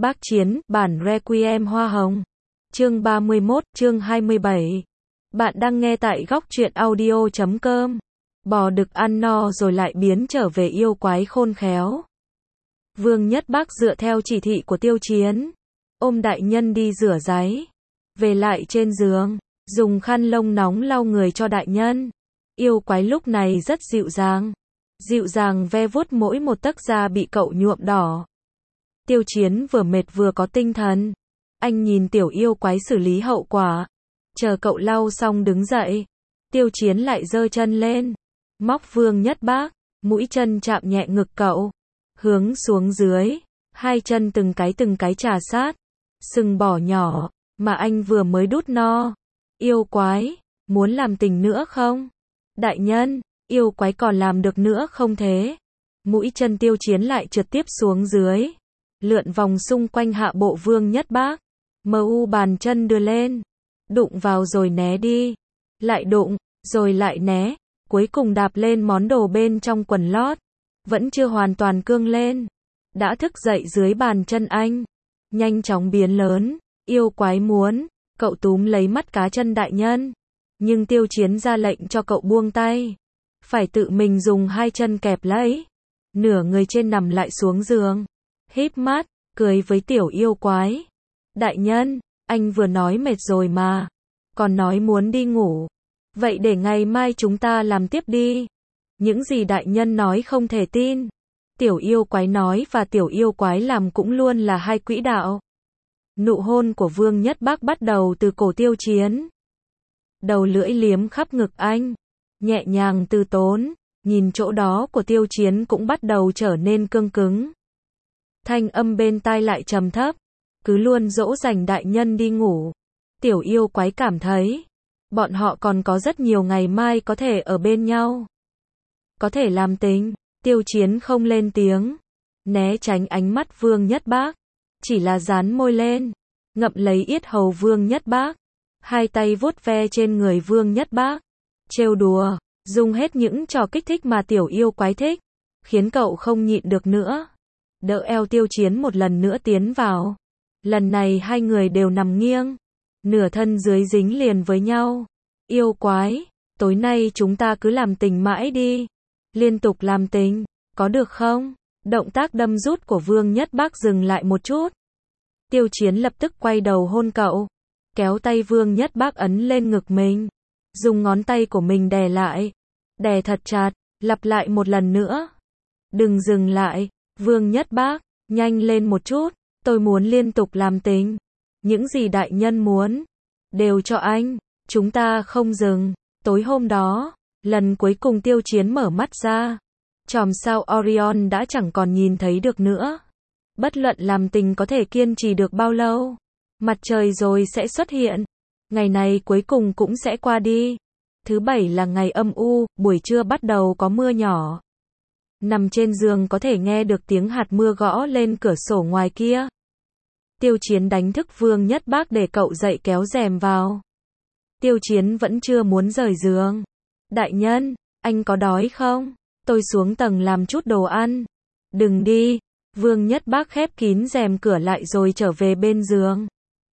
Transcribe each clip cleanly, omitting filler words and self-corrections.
Bác Chiến, bản Requiem Hoa Hồng. Chương 31, chương 27. Bạn đang nghe tại góc truyện audio.com. Bò đực ăn no rồi lại biến trở về yêu quái khôn khéo. Vương Nhất Bác dựa theo chỉ thị của Tiêu Chiến, ôm đại nhân đi rửa ráy, về lại trên giường, dùng khăn lông nóng lau người cho đại nhân. Yêu quái lúc này rất dịu dàng ve vuốt mỗi một tấc da bị cậu nhuộm đỏ. Tiêu Chiến vừa mệt vừa có tinh thần. Anh nhìn tiểu yêu quái xử lý hậu quả. Chờ cậu lau xong đứng dậy, Tiêu Chiến lại giơ chân lên, móc Vương Nhất Bác, mũi chân chạm nhẹ ngực cậu, hướng xuống dưới, hai chân từng cái trà sát, sừng bỏ nhỏ, mà anh vừa mới đút no. Yêu quái, muốn làm tình nữa không? Đại nhân, yêu quái còn làm được nữa không thế? Mũi chân Tiêu Chiến lại trượt tiếp xuống dưới, lượn vòng xung quanh hạ bộ Vương Nhất Bác. Mu bàn chân đưa lên, đụng vào rồi né đi, lại đụng, rồi lại né, cuối cùng đạp lên món đồ bên trong quần lót, vẫn chưa hoàn toàn cương lên, đã thức dậy dưới bàn chân anh, nhanh chóng biến lớn. Yêu quái muốn, cậu túm lấy mắt cá chân đại nhân, nhưng Tiêu Chiến ra lệnh cho cậu buông tay, phải tự mình dùng hai chân kẹp lấy, nửa người trên nằm lại xuống giường, híp mắt, cười với tiểu yêu quái. Đại nhân, anh vừa nói mệt rồi mà, còn nói muốn đi ngủ. Vậy để ngày mai chúng ta làm tiếp đi. Những gì đại nhân nói không thể tin. Tiểu yêu quái nói và tiểu yêu quái làm cũng luôn là hai quỹ đạo. Nụ hôn của Vương Nhất Bác bắt đầu từ cổ Tiêu Chiến. Đầu lưỡi liếm khắp ngực anh, nhẹ nhàng từ tốn, nhìn chỗ đó của Tiêu Chiến cũng bắt đầu trở nên cương cứng. Thanh âm bên tai lại trầm thấp, cứ luôn dỗ dành đại nhân đi ngủ. Tiểu yêu quái cảm thấy, bọn họ còn có rất nhiều ngày mai có thể ở bên nhau. Có thể làm tình. Tiêu Chiến không lên tiếng, né tránh ánh mắt Vương Nhất Bác, chỉ là dán môi lên, ngậm lấy yết hầu Vương Nhất Bác, hai tay vuốt ve trên người Vương Nhất Bác, trêu đùa, dùng hết những trò kích thích mà tiểu yêu quái thích, khiến cậu không nhịn được nữa. Đỡ eo Tiêu Chiến một lần nữa tiến vào. Lần này hai người đều nằm nghiêng, nửa thân dưới dính liền với nhau. Yêu quái, tối nay chúng ta cứ làm tình mãi đi, liên tục làm tình, có được không? Động tác đâm rút của Vương Nhất Bác dừng lại một chút. Tiêu Chiến lập tức quay đầu hôn cậu, kéo tay Vương Nhất Bác ấn lên ngực mình, dùng ngón tay của mình đè lại, đè thật chặt, lặp lại một lần nữa. Đừng dừng lại, Vương Nhất Bác, nhanh lên một chút. Tôi muốn liên tục làm tình. Những gì đại nhân muốn, đều cho anh. Chúng ta không dừng. Tối hôm đó, lần cuối cùng Tiêu Chiến mở mắt ra, chòm sao Orion đã chẳng còn nhìn thấy được nữa. Bất luận làm tình có thể kiên trì được bao lâu, mặt trời rồi sẽ xuất hiện. Ngày này cuối cùng cũng sẽ qua đi. Thứ bảy là ngày âm u, buổi trưa bắt đầu có mưa nhỏ. Nằm trên giường có thể nghe được tiếng hạt mưa gõ lên cửa sổ ngoài kia. Tiêu Chiến đánh thức Vương Nhất Bác để cậu dậy kéo rèm vào. Tiêu Chiến vẫn chưa muốn rời giường. Đại nhân, anh có đói không? Tôi xuống tầng làm chút đồ ăn. Đừng đi. Vương Nhất Bác khép kín rèm cửa lại rồi trở về bên giường.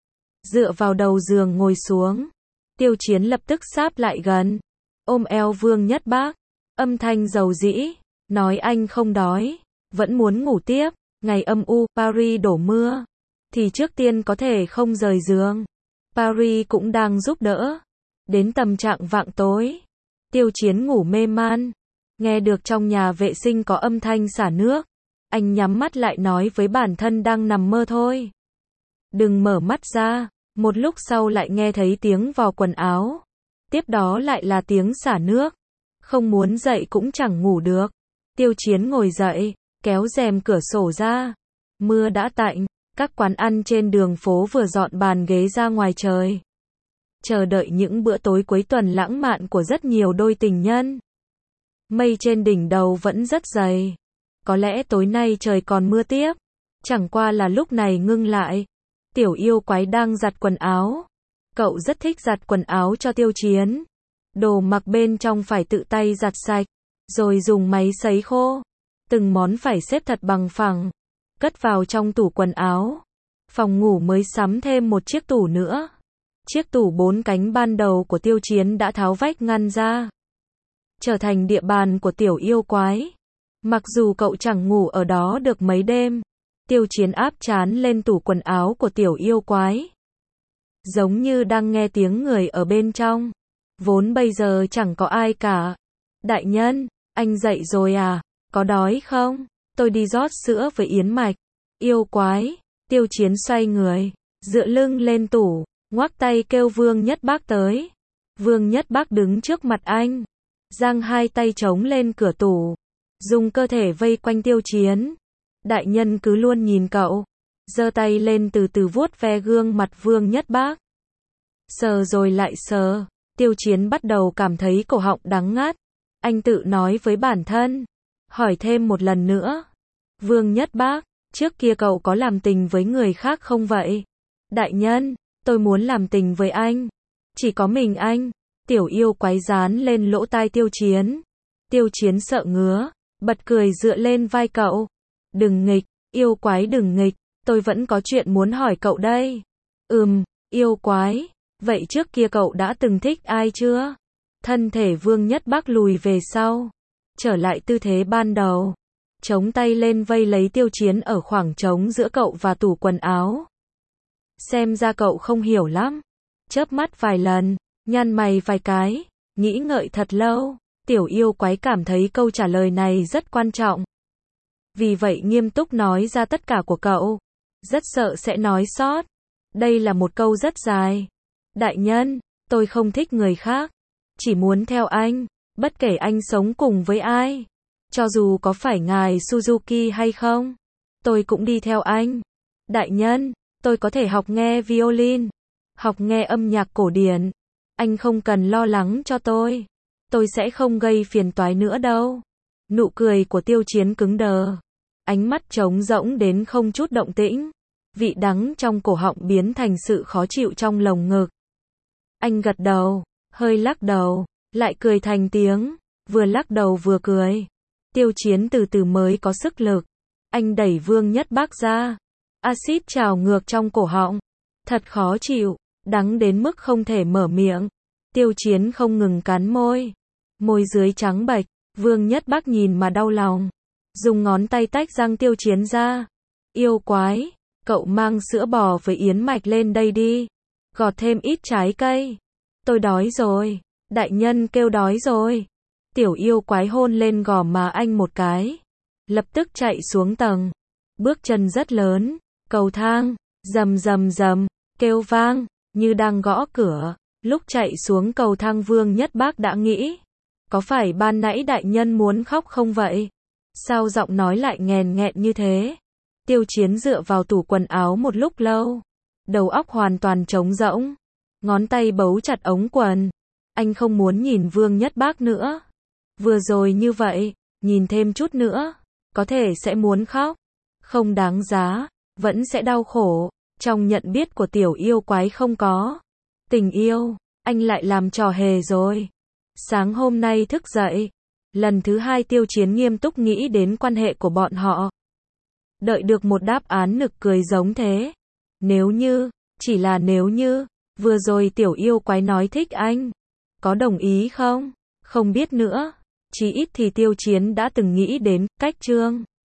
Dựa vào đầu giường ngồi xuống. Tiêu Chiến lập tức sáp lại gần, ôm eo Vương Nhất Bác, âm thanh dầu dĩ, nói anh không đói, vẫn muốn ngủ tiếp. Ngày âm u, Paris đổ mưa, thì trước tiên có thể không rời giường. Paris cũng đang giúp đỡ. Đến tầm trạng vạng tối, Tiêu Chiến ngủ mê man, nghe được trong nhà vệ sinh có âm thanh xả nước. Anh nhắm mắt lại nói với bản thân đang nằm mơ thôi. Đừng mở mắt ra. Một lúc sau lại nghe thấy tiếng vò quần áo. Tiếp đó lại là tiếng xả nước. Không muốn dậy cũng chẳng ngủ được. Tiêu Chiến ngồi dậy, kéo rèm cửa sổ ra. Mưa đã tạnh, các quán ăn trên đường phố vừa dọn bàn ghế ra ngoài trời. Chờ đợi những bữa tối cuối tuần lãng mạn của rất nhiều đôi tình nhân. Mây trên đỉnh đầu vẫn rất dày. Có lẽ tối nay trời còn mưa tiếp. Chẳng qua là lúc này ngưng lại. Tiểu yêu quái đang giặt quần áo. Cậu rất thích giặt quần áo cho Tiêu Chiến. Đồ mặc bên trong phải tự tay giặt sạch, rồi dùng máy sấy khô. Từng món phải xếp thật bằng phẳng, cất vào trong tủ quần áo. Phòng ngủ mới sắm thêm một chiếc tủ nữa. Chiếc tủ 4 cánh ban đầu của Tiêu Chiến đã tháo vách ngăn ra, trở thành địa bàn của tiểu yêu quái. Mặc dù cậu chẳng ngủ ở đó được mấy đêm, Tiêu Chiến áp trán lên tủ quần áo của tiểu yêu quái, giống như đang nghe tiếng người ở bên trong. Vốn bây giờ chẳng có ai cả. Đại nhân, anh dậy rồi à? Có đói không? Tôi đi rót sữa với yến mạch. Yêu quái. Tiêu Chiến xoay người, dựa lưng lên tủ, ngoắc tay kêu Vương Nhất Bác tới. Vương Nhất Bác đứng trước mặt anh, giang hai tay chống lên cửa tủ, dùng cơ thể vây quanh Tiêu Chiến. Đại nhân cứ luôn nhìn cậu, giơ tay lên từ từ vuốt ve gương mặt Vương Nhất Bác. Sờ rồi lại sờ, Tiêu Chiến bắt đầu cảm thấy cổ họng đắng ngắt. Anh tự nói với bản thân, hỏi thêm một lần nữa. Vương Nhất Bác, trước kia cậu có làm tình với người khác không vậy? Đại nhân, tôi muốn làm tình với anh. Chỉ có mình anh. Tiểu yêu quái dán lên lỗ tai Tiêu Chiến. Tiêu Chiến sợ ngứa, bật cười dựa lên vai cậu. Đừng nghịch, yêu quái đừng nghịch, tôi vẫn có chuyện muốn hỏi cậu đây. Yêu quái, vậy trước kia cậu đã từng thích ai chưa? Thân thể Vương Nhất Bác lùi về sau, trở lại tư thế ban đầu, chống tay lên vây lấy Tiêu Chiến ở khoảng trống giữa cậu và tủ quần áo. Xem ra cậu không hiểu lắm. Chớp mắt vài lần, nhăn mày vài cái, nghĩ ngợi thật lâu. Tiểu yêu quái cảm thấy câu trả lời này rất quan trọng, vì vậy nghiêm túc nói ra tất cả của cậu. Rất sợ sẽ nói sót. Đây là một câu rất dài. Đại nhân, tôi không thích người khác, chỉ muốn theo anh, bất kể anh sống cùng với ai, cho dù có phải ngài Suzuki hay không, tôi cũng đi theo anh. Đại nhân, tôi có thể học nghe violin, học nghe âm nhạc cổ điển, anh không cần lo lắng cho tôi sẽ không gây phiền toái nữa đâu. Nụ cười của Tiêu Chiến cứng đờ, ánh mắt trống rỗng đến không chút động tĩnh, vị đắng trong cổ họng biến thành sự khó chịu trong lồng ngực. Anh gật đầu, hơi lắc đầu, lại cười thành tiếng, vừa lắc đầu vừa cười. Tiêu Chiến từ từ mới có sức lực. Anh đẩy Vương Nhất Bác ra, axit trào ngược trong cổ họng, thật khó chịu, đắng đến mức không thể mở miệng. Tiêu Chiến không ngừng cắn môi, môi dưới trắng bệch. Vương Nhất Bác nhìn mà đau lòng, dùng ngón tay tách răng Tiêu Chiến ra. Yêu quái, cậu mang sữa bò với yến mạch lên đây đi, gọt thêm ít trái cây. Tôi đói rồi. Đại nhân kêu đói rồi. Tiểu yêu quái hôn lên gò má anh một cái, lập tức chạy xuống tầng. Bước chân rất lớn, cầu thang, rầm rầm rầm, kêu vang, như đang gõ cửa. Lúc chạy xuống cầu thang Vương Nhất Bác đã nghĩ, có phải ban nãy đại nhân muốn khóc không vậy? Sao giọng nói lại nghèn nghẹn như thế? Tiêu Chiến dựa vào tủ quần áo một lúc lâu, đầu óc hoàn toàn trống rỗng, ngón tay bấu chặt ống quần. Anh không muốn nhìn Vương Nhất Bác nữa. Vừa rồi như vậy, nhìn thêm chút nữa, có thể sẽ muốn khóc. Không đáng giá, vẫn sẽ đau khổ. Trong nhận biết của tiểu yêu quái không có tình yêu, anh lại làm trò hề rồi. Sáng hôm nay thức dậy, lần thứ hai Tiêu Chiến nghiêm túc nghĩ đến quan hệ của bọn họ. Đợi được một đáp án nực cười giống thế. Nếu như, chỉ là nếu như, vừa rồi tiểu yêu quái nói thích anh, có đồng ý không? Không biết nữa. Chí ít thì Tiêu Chiến đã từng nghĩ đến cách Trương